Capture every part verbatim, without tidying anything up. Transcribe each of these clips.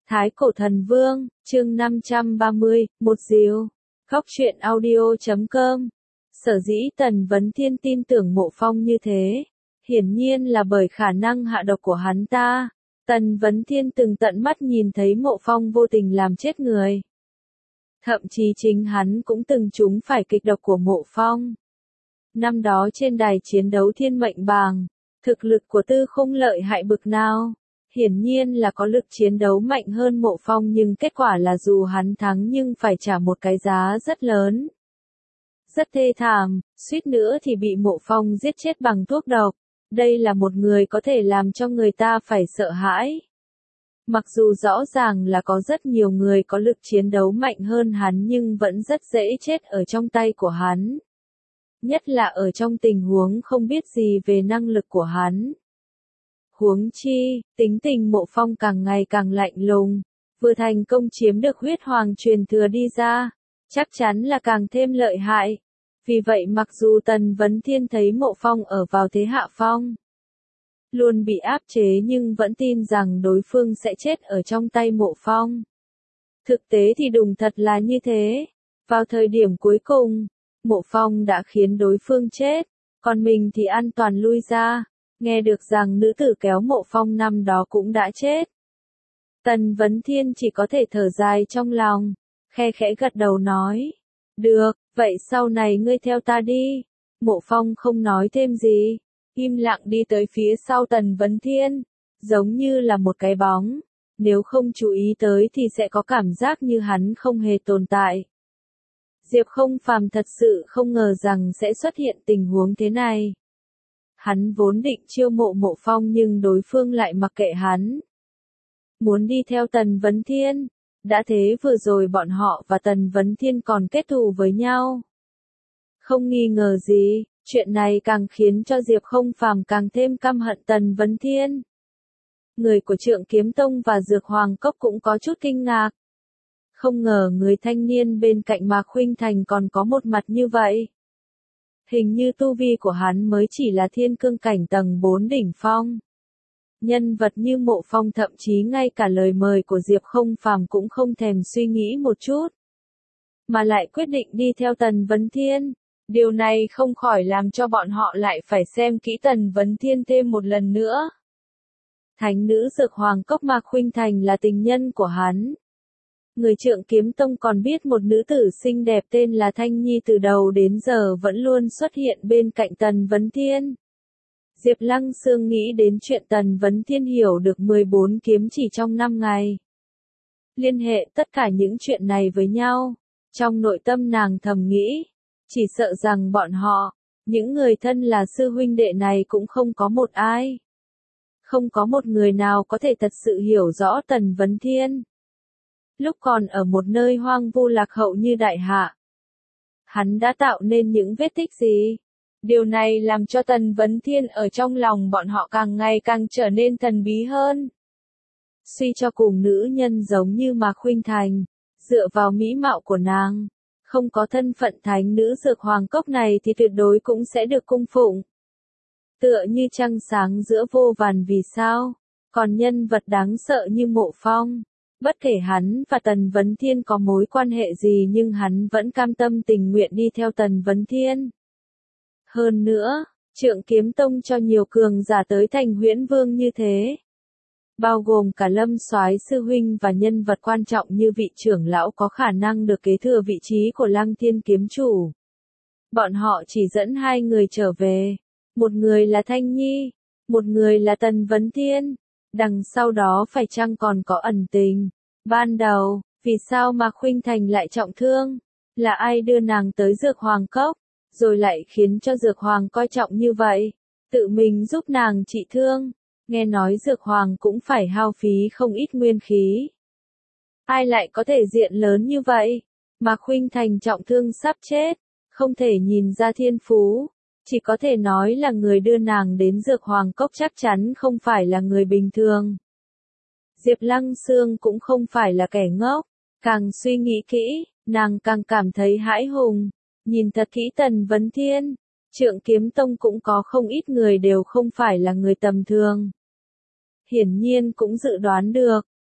Thái Cổ Thần Vương, chương năm trăm ba mươi, một diều. Góc truyện audio chấm com. Sở dĩ Tần Vấn Thiên tin tưởng Mộ Phong như thế, hiển nhiên là bởi khả năng hạ độc của hắn ta. Tần Vấn Thiên từng tận mắt nhìn thấy Mộ Phong vô tình làm chết người. Thậm chí chính hắn cũng từng trúng phải kịch độc của Mộ Phong. Năm đó trên đài chiến đấu Thiên Mệnh Bàng, thực lực của Tư Khung lợi hại bực nào. Hiển nhiên là có lực chiến đấu mạnh hơn Mộ Phong, nhưng kết quả là dù hắn thắng nhưng phải trả một cái giá rất lớn. Rất thê thảm, suýt nữa thì bị Mộ Phong giết chết bằng thuốc độc. Đây là một người có thể làm cho người ta phải sợ hãi. Mặc dù rõ ràng là có rất nhiều người có lực chiến đấu mạnh hơn hắn nhưng vẫn rất dễ chết ở trong tay của hắn. Nhất là ở trong tình huống không biết gì về năng lực của hắn. Huống chi, tính tình Mộ Phong càng ngày càng lạnh lùng, vừa thành công chiếm được huyết hoàng truyền thừa đi ra, chắc chắn là càng thêm lợi hại. Vì vậy mặc dù Tần Vấn Thiên thấy Mộ Phong ở vào thế hạ phong, luôn bị áp chế nhưng vẫn tin rằng đối phương sẽ chết ở trong tay Mộ Phong. Thực tế thì đúng thật là như thế. Vào thời điểm cuối cùng, Mộ Phong đã khiến đối phương chết, còn mình thì an toàn lui ra. Nghe được rằng nữ tử kéo Mộ Phong năm đó cũng đã chết. Tần Vấn Thiên chỉ có thể thở dài trong lòng, khe khẽ gật đầu nói. Được, vậy sau này ngươi theo ta đi. Mộ Phong không nói thêm gì, im lặng đi tới phía sau Tần Vấn Thiên, giống như là một cái bóng. Nếu không chú ý tới thì sẽ có cảm giác như hắn không hề tồn tại. Diệp Không Phàm thật sự không ngờ rằng sẽ xuất hiện tình huống thế này. Hắn vốn định chiêu mộ Mộ Phong nhưng đối phương lại mặc kệ hắn. Muốn đi theo Tần Vấn Thiên. Đã thế vừa rồi bọn họ và Tần Vấn Thiên còn kết thù với nhau. Không nghi ngờ gì, chuyện này càng khiến cho Diệp Không Phàm càng thêm căm hận Tần Vấn Thiên. Người của Trượng Kiếm Tông và Dược Hoàng Cốc cũng có chút kinh ngạc. Không ngờ người thanh niên bên cạnh Mạc Khuynh Thành còn có một mặt như vậy. Hình như tu vi của hắn mới chỉ là thiên cương cảnh tầng bốn đỉnh phong. Nhân vật như Mộ Phong thậm chí ngay cả lời mời của Diệp Không Phàm cũng không thèm suy nghĩ một chút. Mà lại quyết định đi theo Tần Vấn Thiên. Điều này không khỏi làm cho bọn họ lại phải xem kỹ Tần Vấn Thiên thêm một lần nữa. Thánh nữ Dược Hoàng Cốc Mạc Khuynh Thành là tình nhân của hắn. Người Trượng Kiếm Tông còn biết một nữ tử xinh đẹp tên là Thanh Nhi từ đầu đến giờ vẫn luôn xuất hiện bên cạnh Tần Vấn Thiên. Diệp Lăng Sương nghĩ đến chuyện Tần Vấn Thiên hiểu được mười bốn kiếm chỉ trong năm ngày. Liên hệ tất cả những chuyện này với nhau. Trong nội tâm nàng thầm nghĩ, chỉ sợ rằng bọn họ, những người thân là sư huynh đệ này cũng không có một ai. Không có một người nào có thể thật sự hiểu rõ Tần Vấn Thiên. Lúc còn ở một nơi hoang vu lạc hậu như Đại Hạ, hắn đã tạo nên những vết tích gì? Điều này làm cho Tần Vấn Thiên ở trong lòng bọn họ càng ngày càng trở nên thần bí hơn. Suy cho cùng nữ nhân giống như Mạc Khuynh Thành, dựa vào mỹ mạo của nàng, không có thân phận thánh nữ Dược Hoàng Cốc này thì tuyệt đối cũng sẽ được cung phụng. Tựa như trăng sáng giữa vô vàn vì sao, còn nhân vật đáng sợ như Mộ Phong. Bất kể hắn và Tần Vấn Thiên có mối quan hệ gì nhưng hắn vẫn cam tâm tình nguyện đi theo Tần Vấn Thiên. Hơn nữa, Trượng Kiếm Tông cho nhiều cường giả tới thành Huyễn Vương như thế. Bao gồm cả Lâm Soái sư huynh và nhân vật quan trọng như vị trưởng lão có khả năng được kế thừa vị trí của Lăng Thiên kiếm chủ. Bọn họ chỉ dẫn hai người trở về. Một người là Thanh Nhi, một người là Tần Vấn Thiên. Đằng sau đó phải chăng còn có ẩn tình? Ban đầu, vì sao mà Khuynh Thành lại trọng thương? Là ai đưa nàng tới Dược Hoàng Cốc, rồi lại khiến cho Dược Hoàng coi trọng như vậy? Tự mình giúp nàng trị thương. Nghe nói Dược Hoàng cũng phải hao phí không ít nguyên khí. Ai lại có thể diện lớn như vậy? Mà Khuynh Thành trọng thương sắp chết, không thể nhìn ra thiên phú. Chỉ có thể nói là người đưa nàng đến Dược Hoàng Cốc chắc chắn không phải là người bình thường. Diệp Lăng Sương cũng không phải là kẻ ngốc. Càng suy nghĩ kỹ, nàng càng cảm thấy hãi hùng. Nhìn thật kỹ Tần Vấn Thiên, Trượng Kiếm Tông cũng có không ít người đều không phải là người tầm thường. Hiển nhiên cũng dự đoán được,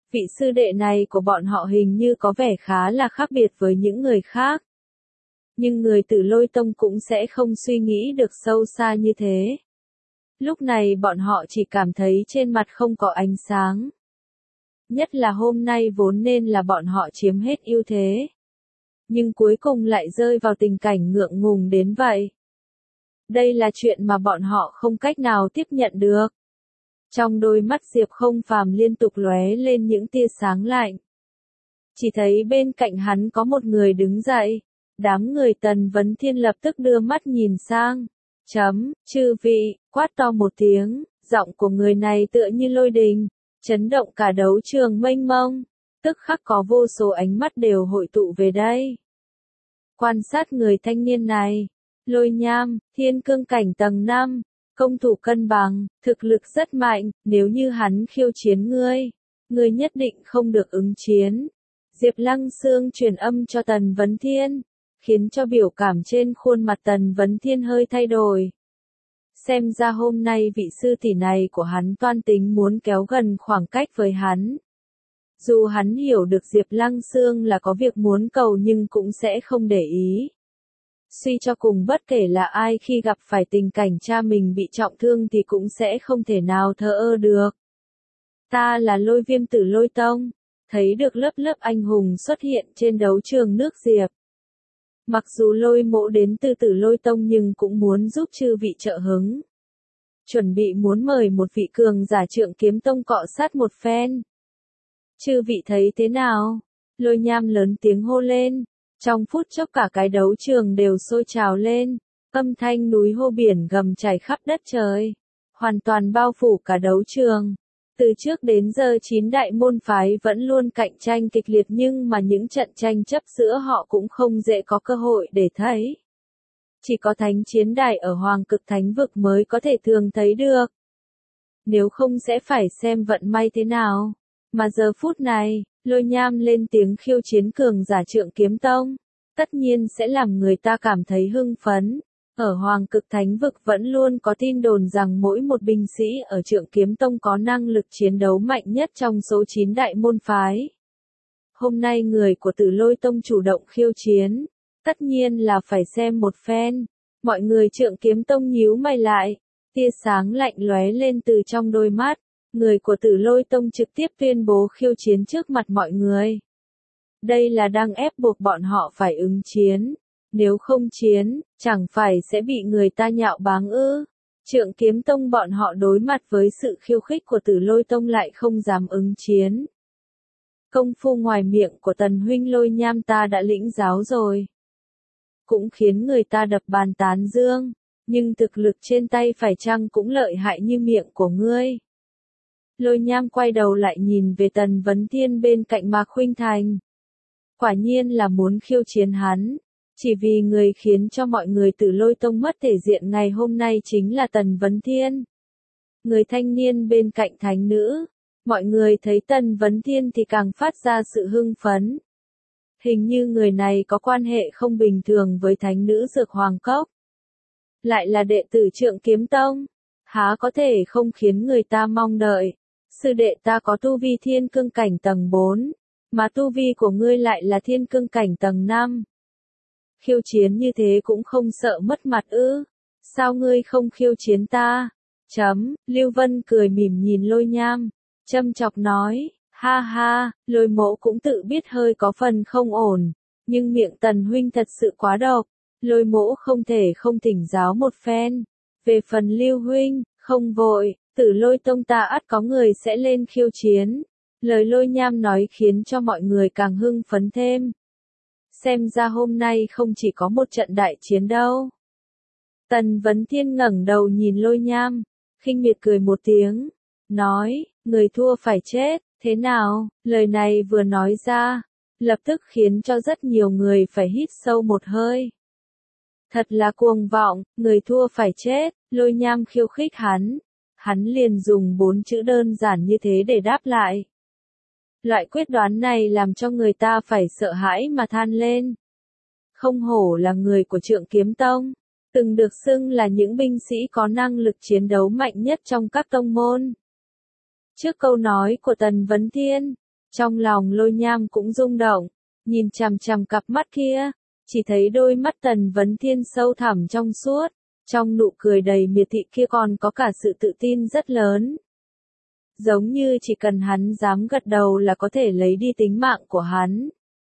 Vị sư đệ này của bọn họ hình như có vẻ khá là khác biệt với những người khác. Nhưng người Tử Lôi Tông cũng sẽ không suy nghĩ được sâu xa như thế. Lúc này bọn họ chỉ cảm thấy trên mặt không có ánh sáng. Nhất là hôm nay vốn nên là bọn họ chiếm hết ưu thế. Nhưng cuối cùng lại rơi vào tình cảnh ngượng ngùng đến vậy. Đây là chuyện mà bọn họ không cách nào tiếp nhận được. Trong đôi mắt Diệp Không Phàm liên tục lóe lên những tia sáng lạnh. Chỉ thấy bên cạnh hắn có một người đứng dậy. Đám người Tần Vấn Thiên lập tức đưa mắt nhìn sang. Chấm, chư vị, quát to một tiếng, giọng của người này tựa như lôi đình, chấn động cả đấu trường mênh mông. Tức khắc có vô số ánh mắt đều hội tụ về đây. Quan sát người thanh niên này. Lôi Nham, thiên cương cảnh tầng năm, công thủ cân bằng, thực lực rất mạnh, nếu như hắn khiêu chiến ngươi, ngươi nhất định không được ứng chiến. Diệp Lăng Xương truyền âm cho Tần Vấn Thiên, khiến cho biểu cảm trên khuôn mặt Tần Vấn Thiên hơi thay đổi. Xem ra hôm nay vị sư tỷ này của hắn toan tính muốn kéo gần khoảng cách với hắn. Dù hắn hiểu được Diệp Lăng Xương là có việc muốn cầu nhưng cũng sẽ không để ý. Suy cho cùng bất kể là ai khi gặp phải tình cảnh cha mình bị trọng thương thì cũng sẽ không thể nào thờ ơ được. Ta là Lôi Viêm Tử Lôi Tông, thấy được lớp lớp anh hùng xuất hiện trên đấu trường nước Diệp. Mặc dù Lôi Mỗ đến từ Tử Lôi Tông nhưng cũng muốn giúp chư vị trợ hứng. Chuẩn bị muốn mời một vị cường giả Trượng Kiếm Tông cọ sát một phen. Chư vị thấy thế nào? Lôi Nham lớn tiếng hô lên. Trong phút chốc cả cái đấu trường đều sôi trào lên, âm thanh núi hô biển gầm chảy khắp đất trời, hoàn toàn bao phủ cả đấu trường. Từ trước đến giờ chín đại môn phái vẫn luôn cạnh tranh kịch liệt nhưng mà những trận tranh chấp giữa họ cũng không dễ có cơ hội để thấy. Chỉ có thánh chiến đài ở Hoàng Cực Thánh Vực mới có thể thường thấy được. Nếu không sẽ phải xem vận may thế nào. Mà giờ phút này, Lôi Nham lên tiếng khiêu chiến cường giả Trượng Kiếm Tông, tất nhiên sẽ làm người ta cảm thấy hưng phấn. Ở Hoàng Cực Thánh Vực vẫn luôn có tin đồn rằng mỗi một binh sĩ ở Trượng Kiếm Tông có năng lực chiến đấu mạnh nhất trong số chín đại môn phái. Hôm nay người của Tử Lôi Tông chủ động khiêu chiến, tất nhiên là phải xem một phen. Mọi người Trượng Kiếm Tông nhíu mày lại, tia sáng lạnh lóe lên từ trong đôi mắt. Người của Tử Lôi Tông trực tiếp tuyên bố khiêu chiến trước mặt mọi người. Đây là đang ép buộc bọn họ phải ứng chiến. Nếu không chiến, chẳng phải sẽ bị người ta nhạo báng ư. Trượng Kiếm Tông bọn họ đối mặt với sự khiêu khích của Tử Lôi Tông lại không dám ứng chiến. Công phu ngoài miệng của Tần huynh Lôi Nham ta đã lĩnh giáo rồi. Cũng khiến người ta đập bàn tán dương. Nhưng thực lực trên tay phải chăng cũng lợi hại như miệng của ngươi. Lôi Nham quay đầu lại nhìn về Tần Vấn Thiên bên cạnh Mạc Khuynh Thành. Quả nhiên là muốn khiêu chiến hắn. Chỉ vì người khiến cho mọi người Tử Lôi Tông mất thể diện ngày hôm nay chính là Tần Vấn Thiên. Người thanh niên bên cạnh thánh nữ. Mọi người thấy Tần Vấn Thiên thì càng phát ra sự hưng phấn. Hình như người này có quan hệ không bình thường với thánh nữ Dược Hoàng Cốc. Lại là đệ tử Trượng Kiếm Tông. Há có thể không khiến người ta mong đợi. Sư đệ ta có tu vi thiên cương cảnh tầng bốn, mà tu vi của ngươi lại là thiên cương cảnh tầng năm. Khiêu chiến như thế cũng không sợ mất mặt ư? Sao ngươi không khiêu chiến ta? Chấm, Lưu Vân cười mỉm nhìn Lôi Nham, châm chọc nói, ha ha, Lôi Mỗ cũng tự biết hơi có phần không ổn, nhưng miệng Tần huynh thật sự quá độc, Lôi Mỗ không thể không thỉnh giáo một phen. Về phần Lưu huynh, không vội. Tử Lôi Tông ta ắt có người sẽ lên khiêu chiến. Lời Lôi Nham nói khiến cho mọi người càng hưng phấn thêm. Xem ra hôm nay không chỉ có một trận đại chiến đâu. Tần Vấn Thiên ngẩng đầu nhìn Lôi Nham, khinh miệt cười một tiếng, nói, người thua phải chết, thế nào? Lời này vừa nói ra, lập tức khiến cho rất nhiều người phải hít sâu một hơi. Thật là cuồng vọng, người thua phải chết, Lôi Nham khiêu khích hắn. Hắn liền dùng bốn chữ đơn giản như thế để đáp lại. Loại quyết đoán này làm cho người ta phải sợ hãi mà than lên. Không hổ là người của Trượng Kiếm Tông, từng được xưng là những binh sĩ có năng lực chiến đấu mạnh nhất trong các tông môn. Trước câu nói của Tần Vấn Thiên, Trong lòng Lôi Nham cũng rung động, nhìn chằm chằm cặp mắt kia, chỉ thấy đôi mắt Tần Vấn Thiên sâu thẳm trong suốt, trong nụ cười đầy miệt thị kia còn có cả sự tự tin rất lớn. Giống như chỉ cần hắn dám gật đầu là có thể lấy đi tính mạng của hắn.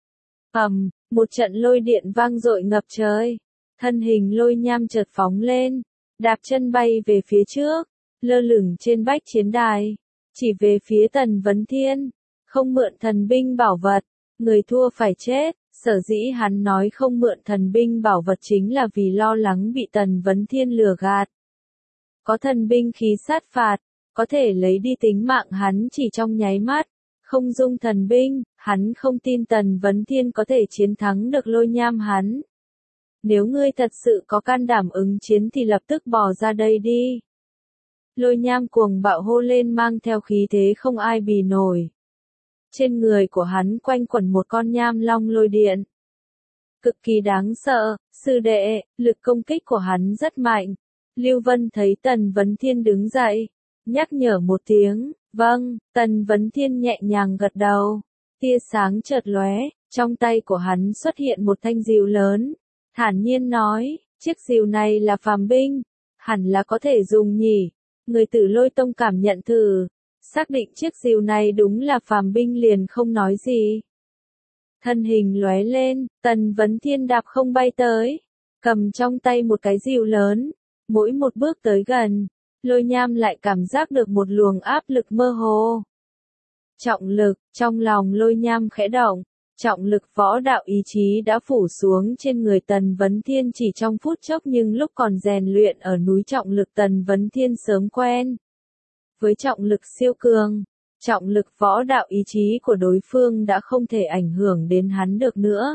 Ầm, một trận lôi điện vang dội ngập trời, thân hình Lôi Nham chợt phóng lên, đạp chân bay về phía trước, lơ lửng trên bách chiến đài, chỉ về phía Tần Vấn Thiên, không mượn thần binh bảo vật, người thua phải chết. Sở dĩ hắn nói không mượn thần binh bảo vật chính là vì lo lắng bị Tần Vấn Thiên lừa gạt. Có thần binh khí sát phạt, có thể lấy đi tính mạng hắn chỉ trong nháy mắt, không dung thần binh, hắn không tin Tần Vấn Thiên có thể chiến thắng được Lôi Nham hắn. Nếu ngươi thật sự có can đảm ứng chiến thì lập tức bỏ ra đây đi. Lôi Nham cuồng bạo hô lên mang theo khí thế không ai bì nổi. Trên người của hắn quanh quẩn một con nham long lôi điện. Cực kỳ đáng sợ, sư đệ, lực công kích của hắn rất mạnh. Lưu Vân thấy Tần Vấn Thiên đứng dậy, nhắc nhở một tiếng, vâng, Tần Vấn Thiên nhẹ nhàng gật đầu. Tia sáng chợt lóe, trong tay của hắn xuất hiện một thanh rìu lớn, thản nhiên nói, chiếc rìu này là phàm binh, hẳn là có thể dùng nhỉ. Người Tử Lôi Tông cảm nhận thử, xác định chiếc rìu này đúng là phàm binh liền không nói gì. Thân hình lóe lên, Tần Vấn Thiên đạp không bay tới, cầm trong tay một cái rìu lớn, mỗi một bước tới gần, Lôi Nham lại cảm giác được một luồng áp lực mơ hồ. Trọng lực, trong lòng Lôi Nham khẽ động, trọng lực võ đạo ý chí đã phủ xuống trên người Tần Vấn Thiên chỉ trong phút chốc, nhưng lúc còn rèn luyện ở núi trọng lực Tần Vấn Thiên sớm quen. Với trọng lực siêu cường, trọng lực võ đạo ý chí của đối phương đã không thể ảnh hưởng đến hắn được nữa.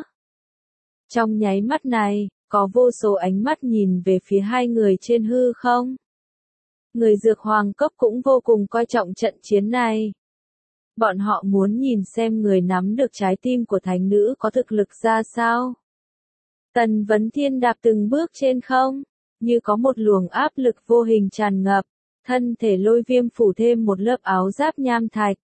Trong nháy mắt này, có vô số ánh mắt nhìn về phía hai người trên hư không. Người Dược Hoàng Cốc cũng vô cùng coi trọng trận chiến này. Bọn họ muốn nhìn xem người nắm được trái tim của thánh nữ có thực lực ra sao. Tần Vấn Thiên đạp từng bước trên không, như có một luồng áp lực vô hình tràn ngập, thân thể Lôi Viêm phủ thêm một lớp áo giáp nham thạch.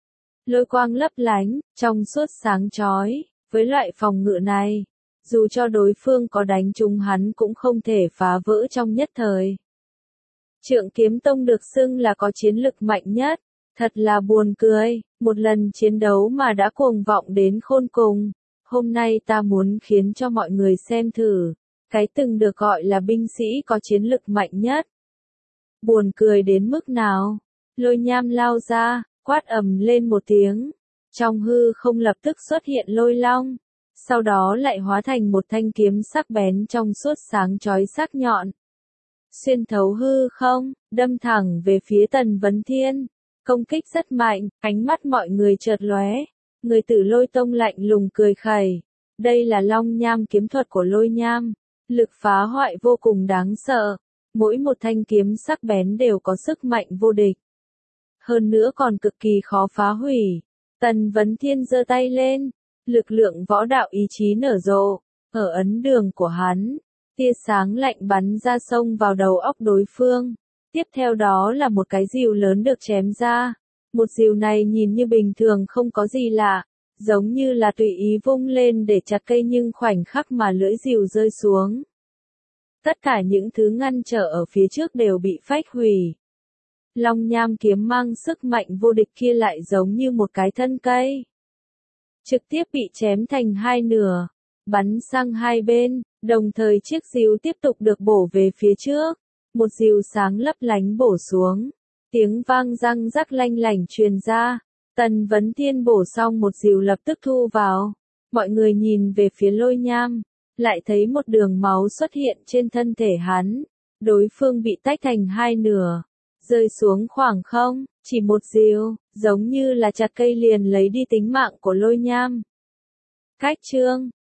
Lôi quang lấp lánh, trong suốt sáng chói, với loại phòng ngự này, dù cho đối phương có đánh trúng hắn cũng không thể phá vỡ trong nhất thời. Trượng Kiếm Tông được xưng là có chiến lực mạnh nhất, thật là buồn cười, một lần chiến đấu mà đã cuồng vọng đến khôn cùng. Hôm nay ta muốn khiến cho mọi người xem thử, cái từng được gọi là binh sĩ có chiến lực mạnh nhất. Buồn cười đến mức nào? Lôi Nham lao ra, quát ầm lên một tiếng. Trong hư không lập tức xuất hiện lôi long, sau đó lại hóa thành một thanh kiếm sắc bén trong suốt sáng chói sắc nhọn. Xuyên thấu hư không, đâm thẳng về phía Tần Vấn Thiên. Công kích rất mạnh, ánh mắt mọi người chợt lóe. Người Tử Lôi Tông lạnh lùng cười khẩy. Đây là Long Nham kiếm thuật của Lôi Nham. Lực phá hoại vô cùng đáng sợ. Mỗi một thanh kiếm sắc bén đều có sức mạnh vô địch. Hơn nữa còn cực kỳ khó phá hủy. Tần Vấn Thiên giơ tay lên. Lực lượng võ đạo ý chí nở rộ. Ở ấn đường của hắn, tia sáng lạnh bắn ra xông vào đầu óc đối phương. Tiếp theo đó là một cái rìu lớn được chém ra. Một rìu này nhìn như bình thường không có gì lạ, giống như là tùy ý vung lên để chặt cây, nhưng khoảnh khắc mà lưỡi rìu rơi xuống, tất cả những thứ ngăn trở ở phía trước đều bị phách hủy. Long Nham kiếm mang sức mạnh vô địch kia lại giống như một cái thân cây, trực tiếp bị chém thành hai nửa, bắn sang hai bên, đồng thời chiếc rìu tiếp tục được bổ về phía trước. Một rìu sáng lấp lánh bổ xuống, tiếng vang răng rắc lanh lảnh truyền ra. Tần Vấn Thiên bổ xong một rìu lập tức thu vào. Mọi người nhìn về phía Lôi Nham, lại thấy một đường máu xuất hiện trên thân thể hắn. Đối phương bị tách thành hai nửa, rơi xuống khoảng không, chỉ một rìu, giống như là chặt cây liền lấy đi tính mạng của Lôi Nham. Cách chương